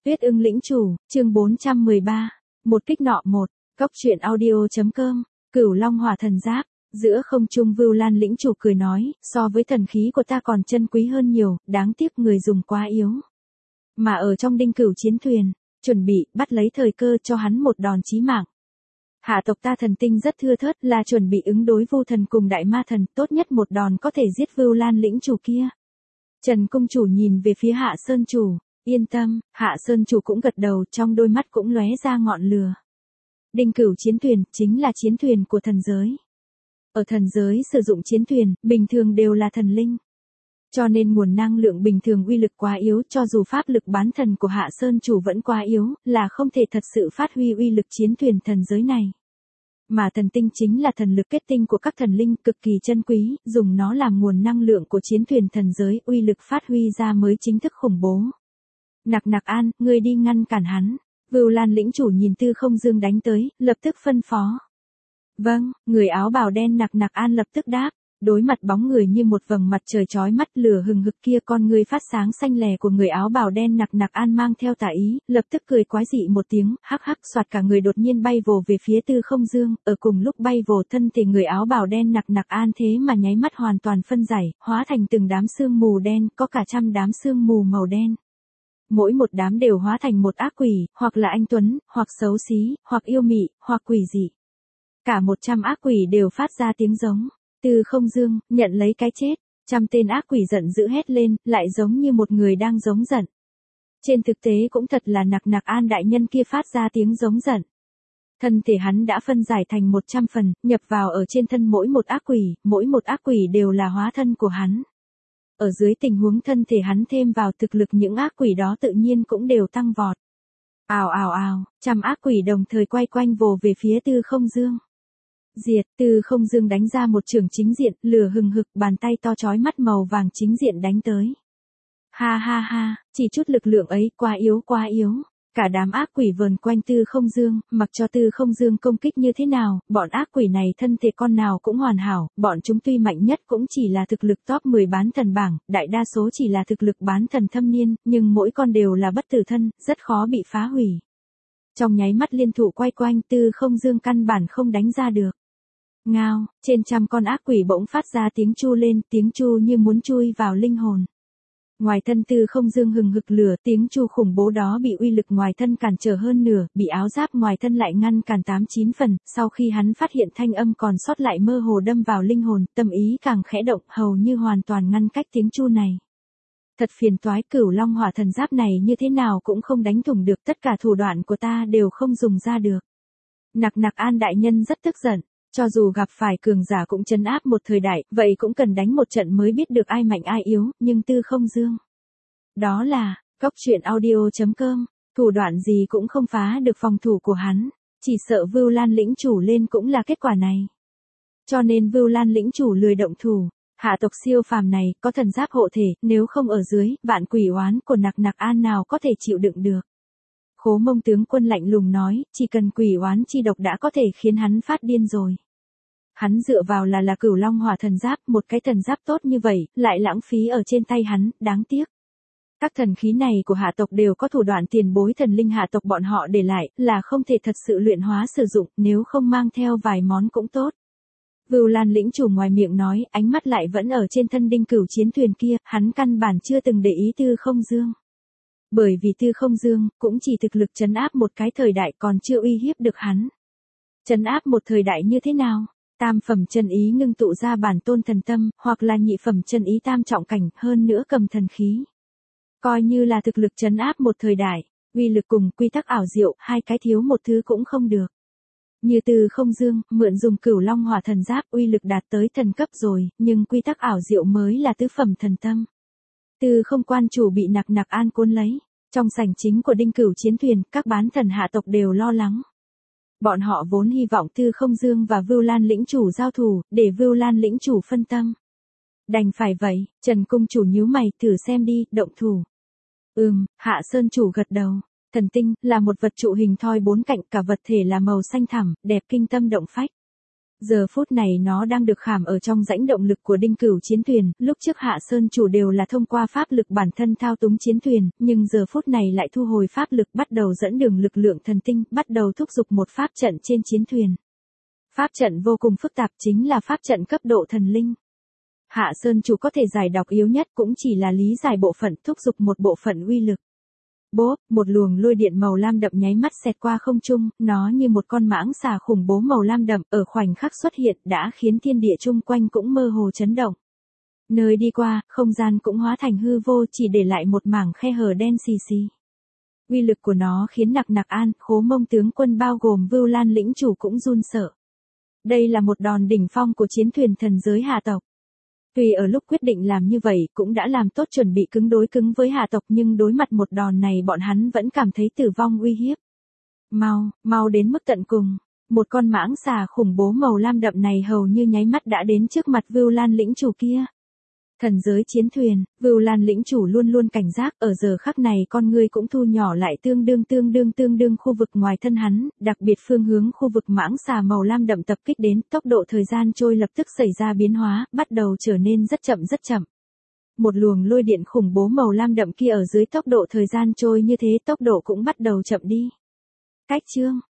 Tuyết ưng lĩnh chủ, chương 413. Một kích nọ một. Cốc truyện audio.com. Cửu Long Hỏa Thần Giáp. Giữa không trung Vưu Lan lĩnh chủ cười nói, so với thần khí của ta còn chân quý hơn nhiều, đáng tiếc người dùng quá yếu. Mà ở trong đinh cửu chiến thuyền, chuẩn bị bắt lấy thời cơ cho hắn một đòn chí mạng. Hạ tộc ta thần tinh rất thưa thớt, là chuẩn bị ứng đối Vu thần cùng đại ma thần, tốt nhất một đòn có thể giết Vưu Lan lĩnh chủ kia. Trần cung chủ nhìn về phía Hạ Sơn chủ. Yên tâm, Hạ Sơn chủ cũng gật đầu, trong đôi mắt cũng lóe ra ngọn lửa. Đinh cửu chiến thuyền, chính là chiến thuyền của thần giới. Ở thần giới sử dụng chiến thuyền, bình thường đều là thần linh. Cho nên nguồn năng lượng bình thường uy lực quá yếu, cho dù pháp lực bán thần của Hạ Sơn chủ vẫn quá yếu, là không thể thật sự phát huy uy lực chiến thuyền thần giới này. Mà thần tinh chính là thần lực kết tinh của các thần linh, cực kỳ chân quý, dùng nó làm nguồn năng lượng của chiến thuyền thần giới, uy lực phát huy ra mới chính thức khủng bố. Nặc Nặc An, ngươi đi ngăn cản hắn. Vưu Lan lĩnh chủ nhìn Tư Không Dương đánh tới, lập tức phân phó. Vâng, người áo bào đen Nặc Nặc An lập tức đáp. Đối mặt bóng người như một vầng mặt trời chói mắt lửa hừng hực kia, con người phát sáng xanh lè của người áo bào đen Nặc Nặc An mang theo tà ý, lập tức cười quái dị một tiếng, hắc hắc, xoạt cả người đột nhiên bay vồ về phía Tư Không Dương, ở cùng lúc bay vồ thân thể người áo bào đen Nặc Nặc An thế mà nháy mắt hoàn toàn phân giải, hóa thành từng đám sương mù đen, có cả trăm đám sương mù màu đen. Mỗi một đám đều hóa thành một ác quỷ, hoặc là anh tuấn, hoặc xấu xí, hoặc yêu mị, hoặc quỷ dị. Cả 100 ác quỷ đều phát ra tiếng giống. Tư Không Dương, nhận lấy cái chết. Trăm tên ác quỷ giận dữ hét lên, lại giống như một người đang giống giận. Trên thực tế cũng thật là Nặc Nặc An đại nhân kia phát ra tiếng giống giận. Thân thể hắn đã phân giải thành 100 phần, nhập vào ở trên thân mỗi một ác quỷ đều là hóa thân của hắn. Ở dưới tình huống thân thể hắn thêm vào thực lực, những ác quỷ đó tự nhiên cũng đều tăng vọt. Ào ào ào, trăm ác quỷ đồng thời quay quanh vồ về phía Tư Không Dương. Diệt, Tư Không Dương đánh ra một chưởng chính diện, lửa hừng hực, bàn tay to chói mắt màu vàng chính diện đánh tới. Ha ha ha, chỉ chút lực lượng ấy, quá yếu quá yếu. Cả đám ác quỷ vờn quanh Tư Không Dương, mặc cho Tư Không Dương công kích như thế nào, bọn ác quỷ này thân thể con nào cũng hoàn hảo, bọn chúng tuy mạnh nhất cũng chỉ là thực lực top 10 bán thần bảng, đại đa số chỉ là thực lực bán thần thâm niên, nhưng mỗi con đều là bất tử thân, rất khó bị phá hủy. Trong nháy mắt liên thủ quay quanh, Tư Không Dương căn bản không đánh ra được. Ngao, trên trăm con ác quỷ bỗng phát ra tiếng chu lên, tiếng chu như muốn chui vào linh hồn. Ngoài thân Tư Không Dương hừng hực lửa, tiếng chu khủng bố đó bị uy lực ngoài thân cản trở hơn nửa, bị áo giáp ngoài thân lại ngăn cản 8-9 phần, sau khi hắn phát hiện thanh âm còn sót lại mơ hồ đâm vào linh hồn, tâm ý càng khẽ động, hầu như hoàn toàn ngăn cách tiếng chu này. Thật phiền toái, Cửu Long Hỏa Thần Giáp này như thế nào cũng không đánh thủng được, tất cả thủ đoạn của ta đều không dùng ra được. Nặc Nặc An đại nhân rất tức giận. Cho dù gặp phải cường giả cũng trấn áp một thời đại, vậy cũng cần đánh một trận mới biết được ai mạnh ai yếu, nhưng Tư Không Dương. Đó là, Cốc truyện audio.com, thủ đoạn gì cũng không phá được phòng thủ của hắn, chỉ sợ Vưu Lan lĩnh chủ lên cũng là kết quả này. Cho nên Vưu Lan lĩnh chủ lười động thủ, hạ tộc siêu phàm này, có thần giáp hộ thể, nếu không ở dưới, vạn quỷ oán của Nặc Nặc An nào có thể chịu đựng được. Khố Mông tướng quân lạnh lùng nói, chỉ cần quỷ oán chi độc đã có thể khiến hắn phát điên rồi. Hắn dựa vào là Cửu Long Hỏa Thần Giáp, một cái thần giáp tốt như vậy, lại lãng phí ở trên tay hắn, đáng tiếc. Các thần khí này của hạ tộc đều có thủ đoạn tiền bối thần linh hạ tộc bọn họ để lại, là không thể thật sự luyện hóa sử dụng, nếu không mang theo vài món cũng tốt. Vưu Lan lĩnh chủ ngoài miệng nói, ánh mắt lại vẫn ở trên thân đinh cửu chiến thuyền kia, hắn căn bản chưa từng để ý Tư Không Dương. Bởi vì Tư Không Dương, cũng chỉ thực lực trấn áp một cái thời đại, còn chưa uy hiếp được hắn. Trấn áp một thời đại như thế nào? Tam phẩm chân ý ngưng tụ ra bản tôn thần tâm, hoặc là nhị phẩm chân ý tam trọng cảnh, hơn nữa cầm thần khí. Coi như là thực lực trấn áp một thời đại, uy lực cùng quy tắc ảo diệu, hai cái thiếu một thứ cũng không được. Như Tư Không Dương, mượn dùng Cửu Long Hỏa Thần Giáp, uy lực đạt tới thần cấp rồi, nhưng quy tắc ảo diệu mới là tứ phẩm thần tâm. Tư Không quan chủ bị Nặc Nặc An cuốn lấy. Trong sảnh chính của đinh cửu chiến thuyền, các bán thần hạ tộc đều lo lắng. Bọn họ vốn hy vọng Tư Không Dương và Vưu Lan lĩnh chủ giao thủ, để Vưu Lan lĩnh chủ phân tâm. Đành phải vậy, Trần cung chủ nhíu mày, thử xem đi, động thủ. Hạ Sơn chủ gật đầu. Thần tinh, là một vật trụ hình thoi bốn cạnh, cả vật thể là màu xanh thẳm, đẹp kinh tâm động phách. Giờ phút này nó đang được khảm ở trong rãnh động lực của Đinh Cửu chiến thuyền, lúc trước Hạ Sơn chủ đều là thông qua pháp lực bản thân thao túng chiến thuyền, nhưng giờ phút này lại thu hồi pháp lực bắt đầu dẫn đường lực lượng thần tinh, bắt đầu thúc giục một pháp trận trên chiến thuyền. Pháp trận vô cùng phức tạp chính là pháp trận cấp độ thần linh. Hạ Sơn chủ có thể giải đọc yếu nhất cũng chỉ là lý giải bộ phận thúc giục một bộ phận uy lực. Bốp, một luồng lôi điện màu lam đậm nháy mắt xẹt qua không trung, nó như một con mãng xà khủng bố màu lam đậm ở khoảnh khắc xuất hiện đã khiến thiên địa chung quanh cũng mơ hồ chấn động. Nơi đi qua, không gian cũng hóa thành hư vô chỉ để lại một mảng khe hở đen xì xì. Uy lực của nó khiến Nặc Nặc An, Khố Mông tướng quân bao gồm Vưu Lan lĩnh chủ cũng run sợ. Đây là một đòn đỉnh phong của chiến thuyền thần giới Hà tộc. Tuy ở lúc quyết định làm như vậy cũng đã làm tốt chuẩn bị cứng đối cứng với Hà tộc nhưng đối mặt một đòn này bọn hắn vẫn cảm thấy tử vong uy hiếp. Mau đến mức tận cùng. Một con mãng xà khủng bố màu lam đậm này hầu như nháy mắt đã đến trước mặt Vưu Lan lĩnh chủ kia. Thần giới chiến thuyền, Vưu Lan lĩnh chủ luôn luôn cảnh giác, ở giờ khắc này con người cũng thu nhỏ lại tương đương khu vực ngoài thân hắn, đặc biệt phương hướng khu vực mãng xà màu lam đậm tập kích đến, tốc độ thời gian trôi lập tức xảy ra biến hóa, bắt đầu trở nên rất chậm. Một luồng lôi điện khủng bố màu lam đậm kia ở dưới tốc độ thời gian trôi như thế tốc độ cũng bắt đầu chậm đi. Cách chương